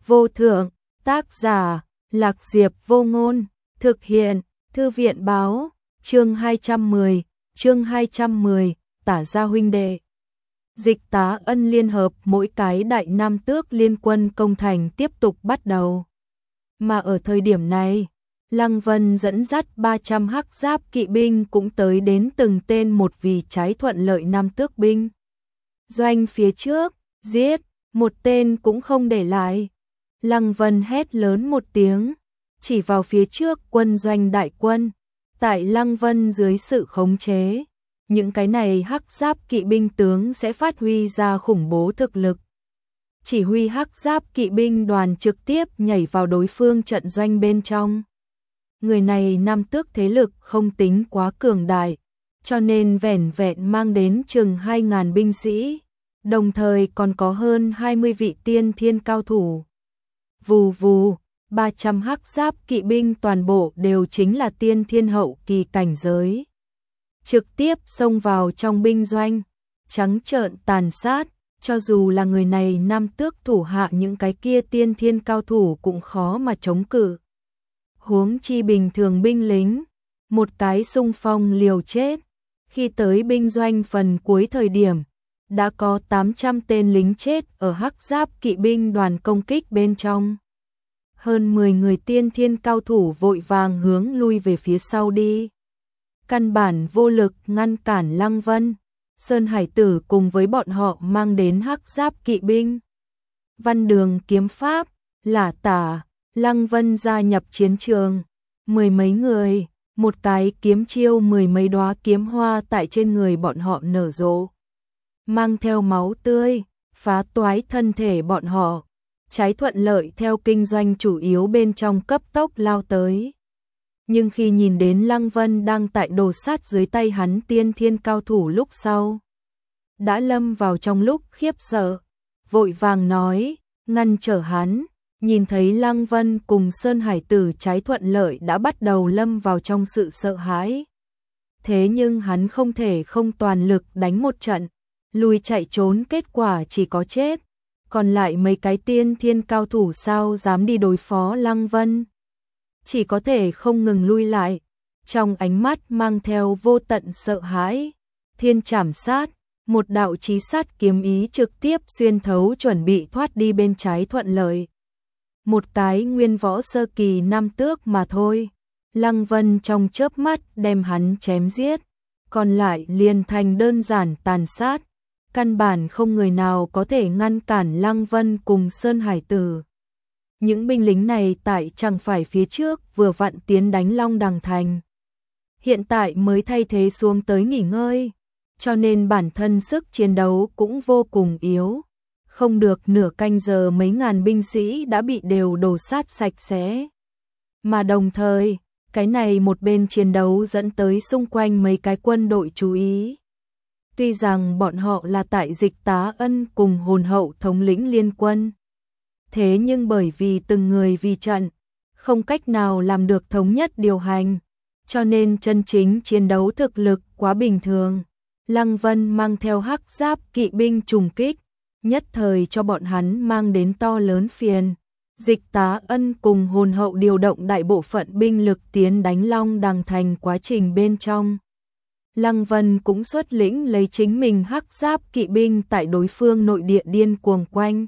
vô thượng, tác giả, Lạc Diệp Vô Ngôn, thực hiện, Thư viện báo, chương 210, tả gia huynh đệ. Dịch Tá Ân liên hợp mỗi cái đại nam tước liên quân công thành tiếp tục bắt đầu. Mà ở thời điểm này, Lăng Vân dẫn dắt 300 hắc giáp kỵ binh cũng tới đến từng tên một vì trái thuận lợi nam tước binh. Doanh phía trước, giết, một tên cũng không để lại. Lăng Vân hét lớn một tiếng, chỉ vào phía trước quân doanh đại quân. Tại Lăng Vân dưới sự khống chế, những cái này hắc giáp kỵ binh tướng sẽ phát huy ra khủng bố thực lực. Chỉ huy hắc giáp kỵ binh đoàn trực tiếp nhảy vào đối phương trận doanh bên trong. Người này nam tước thế lực không tính quá cường đại, cho nên vẻn vẹn mang đến chừng 2.000 binh sĩ, đồng thời còn có hơn 20 vị tiên thiên cao thủ. Vù vù, 300 hắc giáp kỵ binh toàn bộ đều chính là tiên thiên hậu kỳ cảnh giới. Trực tiếp xông vào trong binh doanh, trắng trợn tàn sát, cho dù là người này nam tước thủ hạ những cái kia tiên thiên cao thủ cũng khó mà chống cự. Huống chi bình thường binh lính, một cái xung phong liều chết, khi tới binh doanh phần cuối thời điểm, đã có 800 tên lính chết ở hắc giáp kỵ binh đoàn công kích bên trong. Hơn 10 người tiên thiên cao thủ vội vàng hướng lui về phía sau đi. Căn bản vô lực ngăn cản Lăng Vân, Sơn Hải Tử cùng với bọn họ mang đến hắc giáp kỵ binh. Văn đường kiếm pháp, lả tả, Lăng Vân gia nhập chiến trường. 10 mấy người, một cái kiếm chiêu 10 mấy đóa kiếm hoa tại trên người bọn họ nở rộ. Mang theo máu tươi, phá toái thân thể bọn họ. Trái thuận lợi theo kinh doanh chủ yếu bên trong cấp tốc lao tới. Nhưng khi nhìn đến Lăng Vân đang tại đồ sát dưới tay hắn tiên thiên cao thủ lúc sau, đã lâm vào trong lúc khiếp sợ, vội vàng nói, ngăn trở hắn. Nhìn thấy Lăng Vân cùng Sơn Hải Tử trái thuận lợi đã bắt đầu lâm vào trong sự sợ hãi. Thế nhưng hắn không thể không toàn lực đánh một trận, lùi chạy trốn kết quả chỉ có chết. Còn lại mấy cái tiên thiên cao thủ sao dám đi đối phó Lăng Vân. Chỉ có thể không ngừng lui lại, trong ánh mắt mang theo vô tận sợ hãi. Thiên trảm sát, một đạo chí sát kiếm ý trực tiếp xuyên thấu chuẩn bị thoát đi bên trái thuận lợi. Một cái nguyên võ sơ kỳ nam tước mà thôi. Lăng Vân trong chớp mắt đem hắn chém giết, còn lại liền thành đơn giản tàn sát. Căn bản không người nào có thể ngăn cản Lăng Vân cùng Sơn Hải Tử. Những binh lính này tại chẳng phải phía trước vừa vặn tiến đánh Long Đằng Thành. Hiện tại mới thay thế xuống tới nghỉ ngơi, cho nên bản thân sức chiến đấu cũng vô cùng yếu. Không được nửa canh giờ mấy ngàn binh sĩ đã bị đều đổ sát sạch sẽ. Mà đồng thời, cái này một bên chiến đấu dẫn tới xung quanh mấy cái quân đội chú ý. Tuy rằng bọn họ là tại Dịch Tá Ân cùng hồn hậu thống lĩnh liên quân. Thế nhưng bởi vì từng người vì trận, không cách nào làm được thống nhất điều hành. Cho nên chân chính chiến đấu thực lực quá bình thường. Lăng Vân mang theo hắc giáp kỵ binh trùng kích, nhất thời cho bọn hắn mang đến to lớn phiền. Dịch Tá Ân cùng hồn hậu điều động đại bộ phận binh lực tiến đánh Long Đằng Thành quá trình bên trong. Lăng Vân cũng xuất lĩnh lấy chính mình hắc giáp kỵ binh tại đối phương nội địa điên cuồng quanh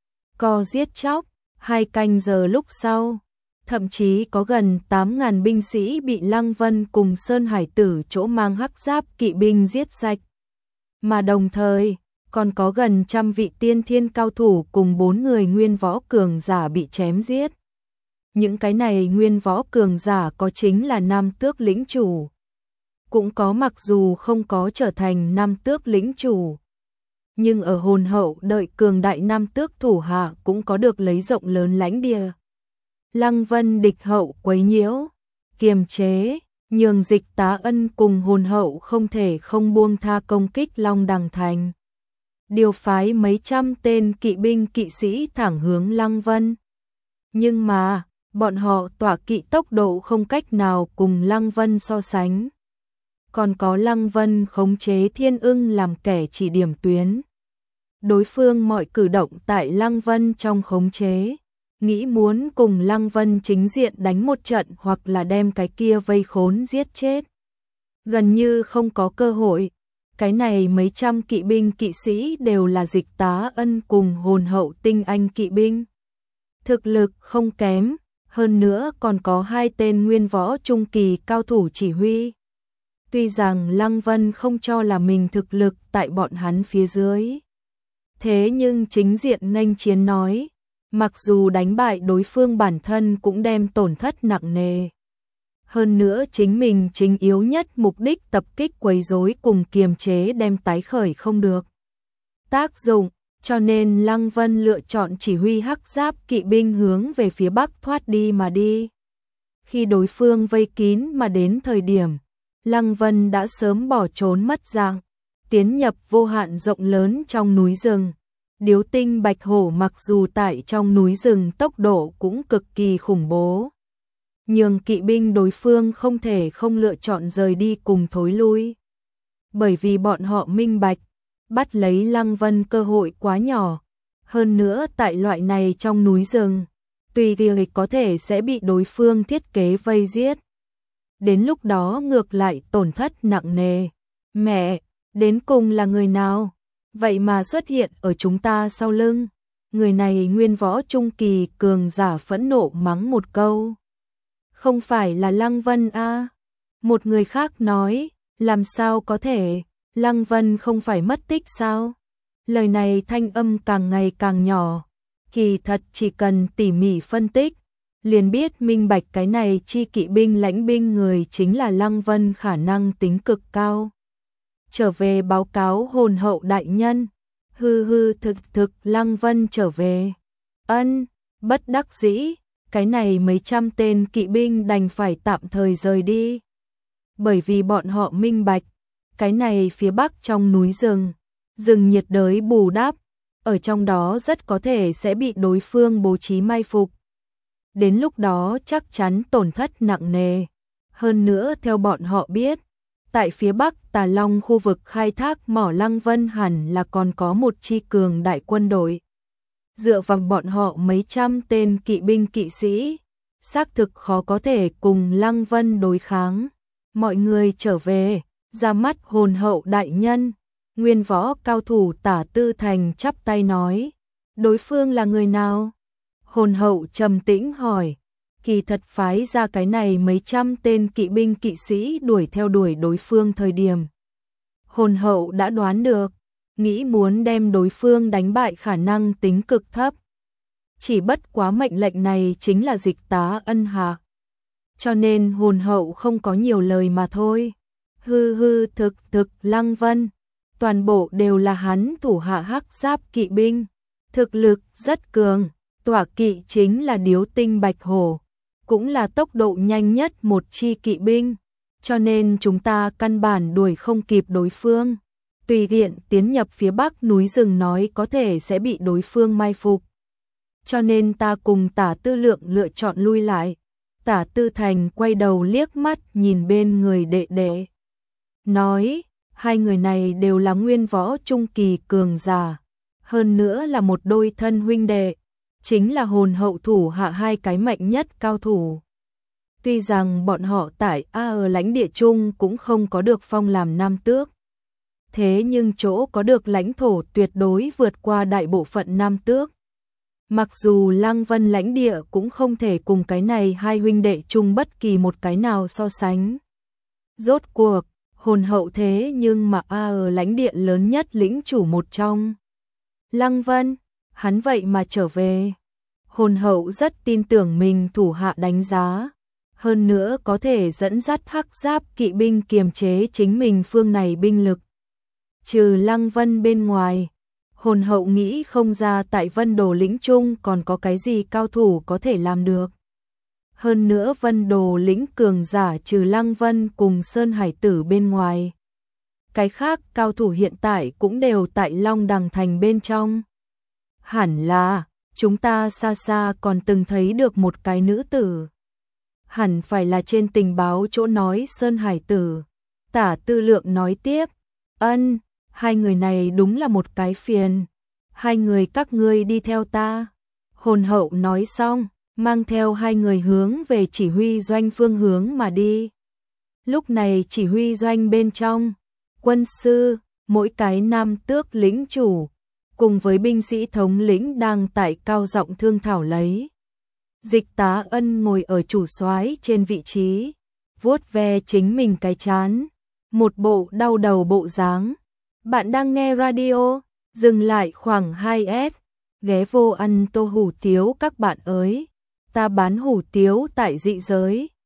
co giết chóc. 2 canh giờ lúc sau, thậm chí có gần 8.000 binh sĩ bị Lăng Vân cùng Sơn Hải Tử chỗ mang hắc giáp kỵ binh giết sạch. Mà đồng thời, còn có gần 100 vị tiên thiên cao thủ cùng 4 người nguyên võ cường giả bị chém giết. Những cái này nguyên võ cường giả có chính là nam tước lĩnh chủ. Cũng có mặc dù không có trở thành nam tước lĩnh chủ, nhưng ở hồn hậu đợi cường đại nam tước thủ hạ cũng có được lấy rộng lớn lãnh địa. Lăng Vân địch hậu quấy nhiễu, kiềm chế, nhường Dịch Tá Ân cùng hồn hậu không thể không buông tha công kích Long Đằng Thành. Điều phái mấy trăm tên kỵ binh kỵ sĩ thẳng hướng Lăng Vân. Nhưng mà, bọn họ tỏa kỵ tốc độ không cách nào cùng Lăng Vân so sánh. Còn có Lăng Vân khống chế Thiên Ưng làm kẻ chỉ điểm tuyến. Đối phương mọi cử động tại Lăng Vân trong khống chế, nghĩ muốn cùng Lăng Vân chính diện đánh một trận hoặc là đem cái kia vây khốn giết chết. Gần như không có cơ hội. Cái này mấy trăm kỵ binh kỵ sĩ đều là Dịch Tá Ân cùng hồn hậu tinh anh kỵ binh. Thực lực không kém, hơn nữa còn có 2 tên nguyên võ trung kỳ cao thủ chỉ huy. Tuy rằng Lăng Vân không cho là mình thực lực tại bọn hắn phía dưới. Thế nhưng chính diện nghênh chiến nói, mặc dù đánh bại đối phương bản thân cũng đem tổn thất nặng nề. Hơn nữa chính mình chính yếu nhất mục đích tập kích quấy rối cùng kiềm chế đem tái khởi không được tác dụng, cho nên Lăng Vân lựa chọn chỉ huy hắc giáp kỵ binh hướng về phía bắc thoát đi mà đi. Khi đối phương vây kín mà đến thời điểm, Lăng Vân đã sớm bỏ trốn mất dạng, tiến nhập vô hạn rộng lớn trong núi rừng. Điếu tinh bạch hổ mặc dù tại trong núi rừng tốc độ cũng cực kỳ khủng bố, nhưng kỵ binh đối phương không thể không lựa chọn rời đi cùng thối lui. Bởi vì bọn họ minh bạch, bắt lấy Lăng Vân cơ hội quá nhỏ. Hơn nữa tại loại này trong núi rừng, tùy tiện có thể sẽ bị đối phương thiết kế vây giết. Đến lúc đó ngược lại tổn thất nặng nề. Mẹ, đến cùng là người nào? Vậy mà xuất hiện ở chúng ta sau lưng. Người này nguyên võ trung kỳ cường giả phẫn nộ mắng một câu. Không phải là Lăng Vân a? Một người khác nói, làm sao có thể, Lăng Vân không phải mất tích sao? Lời này thanh âm càng ngày càng nhỏ, kỳ thật chỉ cần tỉ mỉ phân tích, liền biết minh bạch cái này chi kỵ binh lãnh binh người chính là Lăng Vân khả năng tính cực cao. Trở về báo cáo hồn hậu đại nhân, thực Lăng Vân trở về. Ân, bất đắc dĩ. Cái này mấy trăm tên kỵ binh đành phải tạm thời rời đi. Bởi vì bọn họ minh bạch, cái này phía bắc trong núi rừng, rừng nhiệt đới bù đắp, ở trong đó rất có thể sẽ bị đối phương bố trí mai phục. Đến lúc đó chắc chắn tổn thất nặng nề. Hơn nữa theo bọn họ biết, tại phía bắc Tà Long khu vực khai thác mỏ Lăng Vân hẳn là còn có một chi cường đại quân đội. Dựa vào bọn họ mấy trăm tên kỵ binh kỵ sĩ, xác thực khó có thể cùng Lăng Vân đối kháng. Mọi người trở về, ra mắt hồn hậu đại nhân. Nguyên võ cao thủ Tả Tư Thành chắp tay nói, đối phương là người nào? Hồn hậu trầm tĩnh hỏi, kỳ thật phái ra cái này mấy trăm tên kỵ binh kỵ sĩ đuổi theo đuổi đối phương thời điểm. Hồn hậu đã đoán được, nghĩ muốn đem đối phương đánh bại khả năng tính cực thấp. Chỉ bất quá mệnh lệnh này chính là Dịch Tá Ân hạ. Cho nên hồn hậu không có nhiều lời mà thôi. Thực Lăng Vân, toàn bộ đều là hắn thủ hạ hắc giáp kỵ binh. Thực lực rất cường, tọa kỵ chính là điếu tinh bạch hổ, cũng là tốc độ nhanh nhất một chi kỵ binh. Cho nên chúng ta căn bản đuổi không kịp đối phương. Tùy tiện tiến nhập phía bắc núi rừng nói có thể sẽ bị đối phương mai phục. Cho nên ta cùng Tả Tư Lượng lựa chọn lui lại. Tả Tư Thành quay đầu liếc mắt nhìn bên người đệ đệ. Nói, hai người này đều là nguyên võ trung kỳ cường giả. Hơn nữa là một đôi thân huynh đệ. Chính là hồn hậu thủ hạ hai cái mạnh nhất cao thủ. Tuy rằng bọn họ tại ở lãnh địa chung cũng không có được phong làm nam tước. Thế nhưng chỗ có được lãnh thổ tuyệt đối vượt qua đại bộ phận nam tước. Mặc dù Lăng Vân lãnh địa cũng không thể cùng cái này hai huynh đệ chung bất kỳ một cái nào so sánh. Rốt cuộc, hồn hậu thế nhưng mà ở lãnh địa lớn nhất lĩnh chủ một trong. Lăng Vân, hắn vậy mà trở về. Hồn hậu rất tin tưởng mình thủ hạ đánh giá. Hơn nữa có thể dẫn dắt hắc giáp kỵ binh kiềm chế chính mình phương này binh lực. Trừ Lăng Vân bên ngoài, hồn hậu nghĩ không ra tại Vân Đồ lĩnh chung còn có cái gì cao thủ có thể làm được. Hơn nữa Vân Đồ lĩnh cường giả trừ Lăng Vân cùng Sơn Hải Tử bên ngoài. Cái khác cao thủ hiện tại cũng đều tại Long Đằng Thành bên trong. Hẳn là, chúng ta xa xa còn từng thấy được một cái nữ tử. Hẳn phải là trên tình báo chỗ nói Sơn Hải Tử. Tả Tư Lượng nói tiếp, ân, hai người này đúng là một cái phiền. Hai người các ngươi đi theo ta. hồn hậu nói xong, mang theo hai người hướng về chỉ huy doanh phương hướng mà đi. Lúc này chỉ huy doanh bên trong, quân sư, mỗi cái nam tước lĩnh chủ, cùng với binh sĩ thống lĩnh đang tại cao giọng thương thảo lấy. Dịch Tá Ân ngồi ở chủ soái trên vị trí, vuốt ve chính mình cái trán, một bộ đau đầu bộ dáng. Bạn đang nghe radio, dừng lại khoảng 2S, ghé vô ăn tô hủ tiếu các bạn ơi. Ta bán hủ tiếu tại dị giới.